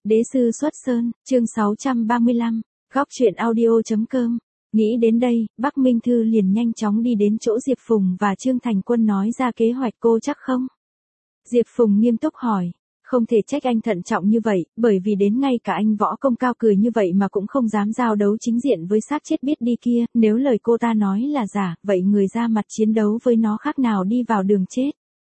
Đế sư xuất sơn, chương 635, góc truyện audio.com. Nghĩ đến đây, Bắc Minh Thư liền nhanh chóng đi đến chỗ Diệp Phùng và Trương Thành Quân nói ra kế hoạch. Cô chắc không? Diệp Phùng nghiêm túc hỏi. Không thể trách anh thận trọng như vậy, bởi vì đến ngay cả anh võ công cao cười như vậy mà cũng không dám giao đấu chính diện với xác chết biết đi kia, nếu lời cô ta nói là giả, vậy người ra mặt chiến đấu với nó khác nào đi vào đường chết.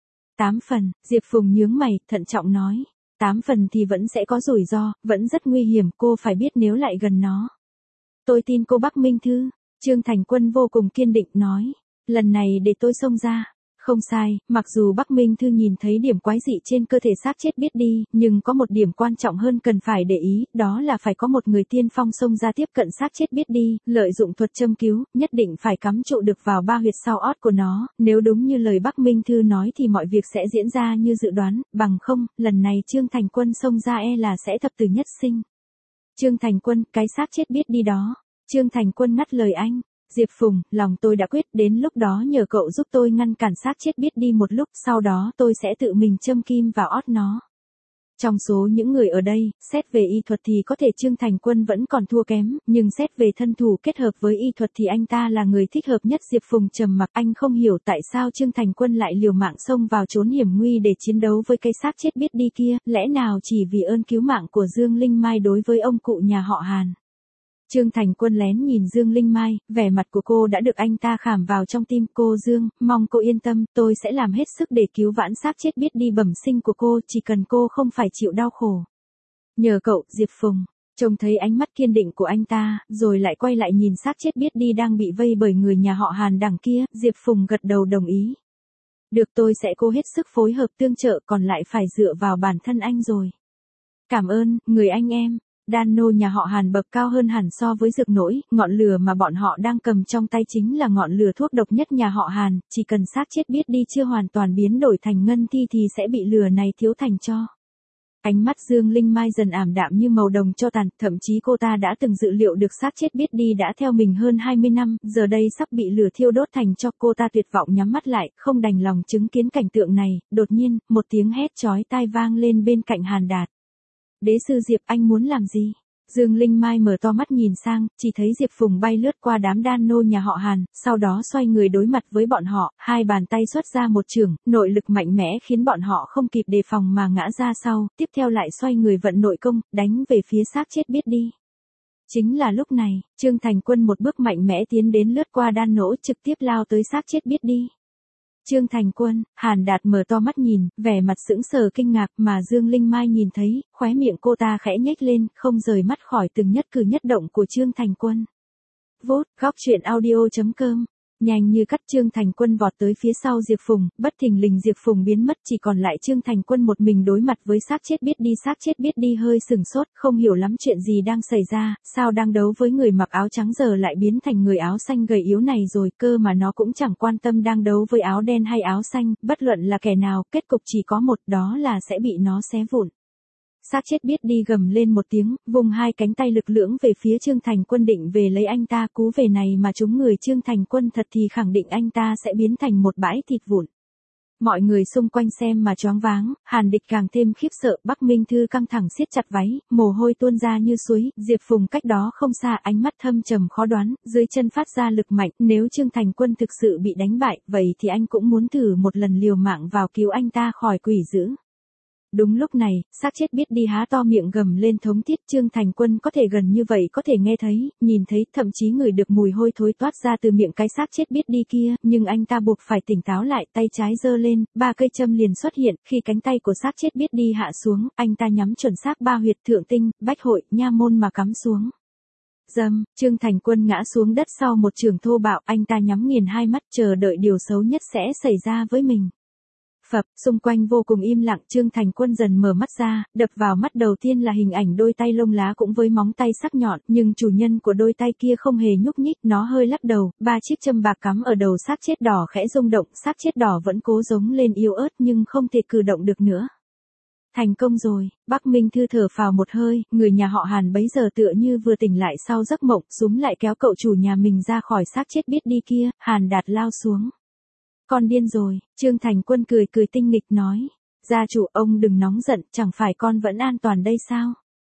8 phần, Diệp Phùng nhướng mày, thận trọng nói. 8 phần thì vẫn sẽ có rủi ro, vẫn rất nguy hiểm, cô phải biết nếu lại gần nó. Tôi tin cô Bắc Minh Thư, Trương Thành Quân vô cùng kiên định nói. Lần này để tôi xông ra. Không sai, mặc dù Bắc Minh Thư nhìn thấy điểm quái dị trên cơ thể xác chết biết đi, nhưng có một điểm quan trọng hơn cần phải để ý, đó là phải có một người tiên phong xông ra tiếp cận xác chết biết đi, lợi dụng thuật châm cứu, nhất định phải cắm trụ được vào ba huyệt sau ót của nó, nếu đúng như lời Bắc Minh Thư nói thì mọi việc sẽ diễn ra như dự đoán, bằng không, lần này Trương Thành Quân xông ra là sẽ thập tử nhất sinh. Trương Thành Quân, cái xác chết biết đi đó. Trương Thành Quân ngắt lời anh. Diệp Phùng, lòng tôi đã quyết, đến lúc đó nhờ cậu giúp tôi ngăn cản xác chết biết đi một lúc, sau đó tôi sẽ tự mình châm kim vào ót nó. Trong số những người ở đây, xét về y thuật thì có thể Trương Thành Quân vẫn còn thua kém, nhưng xét về thân thủ kết hợp với y thuật thì anh ta là người thích hợp nhất. Diệp Phùng trầm mặc, anh không hiểu tại sao Trương Thành Quân lại liều mạng xông vào trốn hiểm nguy để chiến đấu với cái xác chết biết đi kia, lẽ nào chỉ vì ơn cứu mạng của Dương Linh Mai đối với ông cụ nhà họ Hàn. Trương Thành Quân lén nhìn Dương Linh Mai, vẻ mặt của cô đã được anh ta khảm vào trong tim. Cô Dương, mong cô yên tâm, tôi sẽ làm hết sức để cứu vãn xác chết biết đi bẩm sinh của cô, chỉ cần cô không phải chịu đau khổ. Nhờ cậu, Diệp Phùng. Trông thấy ánh mắt kiên định của anh ta, rồi lại quay lại nhìn xác chết biết đi đang bị vây bởi người nhà họ Hàn đằng kia, Diệp Phùng gật đầu đồng ý. Được, tôi sẽ cố hết sức phối hợp tương trợ, còn lại phải dựa vào bản thân anh rồi. Cảm ơn, người anh em. Đan nô nhà họ Hàn bậc cao hơn hẳn so với Dược Nỗi, ngọn lửa mà bọn họ đang cầm trong tay chính là ngọn lửa thuốc độc nhất nhà họ Hàn, chỉ cần xác chết biết đi chưa hoàn toàn biến đổi thành ngân thi thì sẽ bị lửa này thiếu thành tro. Ánh mắt Dương Linh Mai dần ảm đạm như màu đồng tro tàn, thậm chí cô ta đã từng dự liệu được xác chết biết đi đã theo mình hơn 20 năm, giờ đây sắp bị lửa thiêu đốt thành tro. Cô ta tuyệt vọng nhắm mắt lại, không đành lòng chứng kiến cảnh tượng này. Đột nhiên, một tiếng hét chói tai vang lên bên cạnh Hàn Đạt. Đế sư Diệp, anh muốn làm gì? Dương Linh Mai mở to mắt nhìn sang, chỉ thấy Diệp Phùng bay lướt qua đám đan nô nhà họ Hàn, sau đó xoay người đối mặt với bọn họ, hai bàn tay xuất ra một chưởng, nội lực mạnh mẽ khiến bọn họ không kịp đề phòng mà ngã ra sau, tiếp theo lại xoay người vận nội công, đánh về phía xác chết biết đi. Chính là lúc này, Trương Thành Quân một bước mạnh mẽ tiến đến lướt qua đan nỗ, trực tiếp lao tới xác chết biết đi. Trương Thành Quân, Hàn Đạt mở to mắt nhìn, vẻ mặt sững sờ kinh ngạc, mà Dương Linh Mai nhìn thấy, khóe miệng cô ta khẽ nhếch lên, không rời mắt khỏi từng nhất cử nhất động của Trương Thành Quân. Vốt, góc truyện audio.com. Nhanh như cắt, Trương Thành Quân vọt tới phía sau Diệp Phùng, bất thình lình Diệp Phùng biến mất, chỉ còn lại Trương Thành Quân một mình đối mặt với xác chết biết đi. Xác chết biết đi hơi sừng sốt, không hiểu lắm chuyện gì đang xảy ra, sao đang đấu với người mặc áo trắng giờ lại biến thành người áo xanh gầy yếu này rồi, cơ mà nó cũng chẳng quan tâm đang đấu với áo đen hay áo xanh, bất luận là kẻ nào, kết cục chỉ có một, đó là sẽ bị nó xé vụn. Xác chết biết đi gầm lên một tiếng, vùng hai cánh tay lực lưỡng về phía Trương Thành Quân định về lấy anh ta, cú về này mà trúng người Trương Thành Quân thật thì khẳng định anh ta sẽ biến thành một bãi thịt vụn. Mọi người xung quanh xem mà choáng váng, Hàn Địch càng thêm khiếp sợ. Bắc Minh Thư căng thẳng siết chặt váy, mồ hôi tuôn ra như suối. Diệp Phùng cách đó không xa, ánh mắt thâm trầm khó đoán, dưới chân phát ra lực mạnh, nếu Trương Thành Quân thực sự bị đánh bại, vậy thì anh cũng muốn thử một lần liều mạng vào cứu anh ta khỏi quỷ dữ. Đúng lúc này, xác chết biết đi há to miệng gầm lên thống thiết. Trương Thành Quân có thể gần như vậy có thể nghe thấy, nhìn thấy, thậm chí ngửi được mùi hôi thối toát ra từ miệng cái xác chết biết đi kia, nhưng anh ta buộc phải tỉnh táo lại, tay trái giơ lên, 3 cây châm liền xuất hiện, khi cánh tay của xác chết biết đi hạ xuống, anh ta nhắm chuẩn xác 3 huyệt thượng tinh, bách hội, nha môn mà cắm xuống. Dầm, Trương Thành Quân ngã xuống đất sau một chưởng thô bạo, anh ta nhắm nghiền hai mắt chờ đợi điều xấu nhất sẽ xảy ra với mình. Phập, xung quanh vô cùng im lặng. Trương Thành Quân dần mở mắt ra, đập vào mắt đầu tiên là hình ảnh đôi tay lông lá cũng với móng tay sắc nhọn, nhưng chủ nhân của đôi tay kia không hề nhúc nhích, nó hơi lắc đầu, 3 chiếc châm bạc cắm ở đầu xác chết đỏ khẽ rung động, xác chết đỏ vẫn cố giống lên yếu ớt nhưng không thể cử động được nữa. Thành công rồi, Bắc Minh Thư thở phào một hơi, người nhà họ Hàn bấy giờ tựa như vừa tỉnh lại sau giấc mộng, súm lại kéo cậu chủ nhà mình ra khỏi xác chết biết đi kia. Hàn Đạt lao xuống. Con điên rồi, Trương Thành Quân cười tinh nghịch nói. Gia chủ, ông đừng nóng giận, chẳng phải con vẫn an toàn đây sao?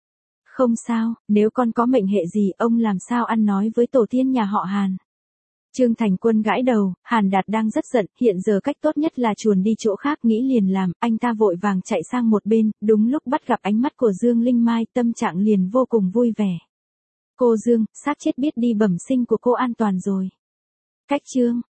Không sao, nếu con có mệnh hệ gì ông làm sao ăn nói với tổ tiên nhà họ Hàn. Trương Thành Quân gãi đầu, Hàn Đạt đang rất giận, hiện giờ cách tốt nhất là chuồn đi chỗ khác nghĩ liền làm, anh ta vội vàng chạy sang một bên, đúng lúc bắt gặp ánh mắt của Dương Linh Mai, tâm trạng liền vô cùng vui vẻ. Cô Dương, xác chết biết đi bẩm sinh của cô an toàn rồi. Cách Trương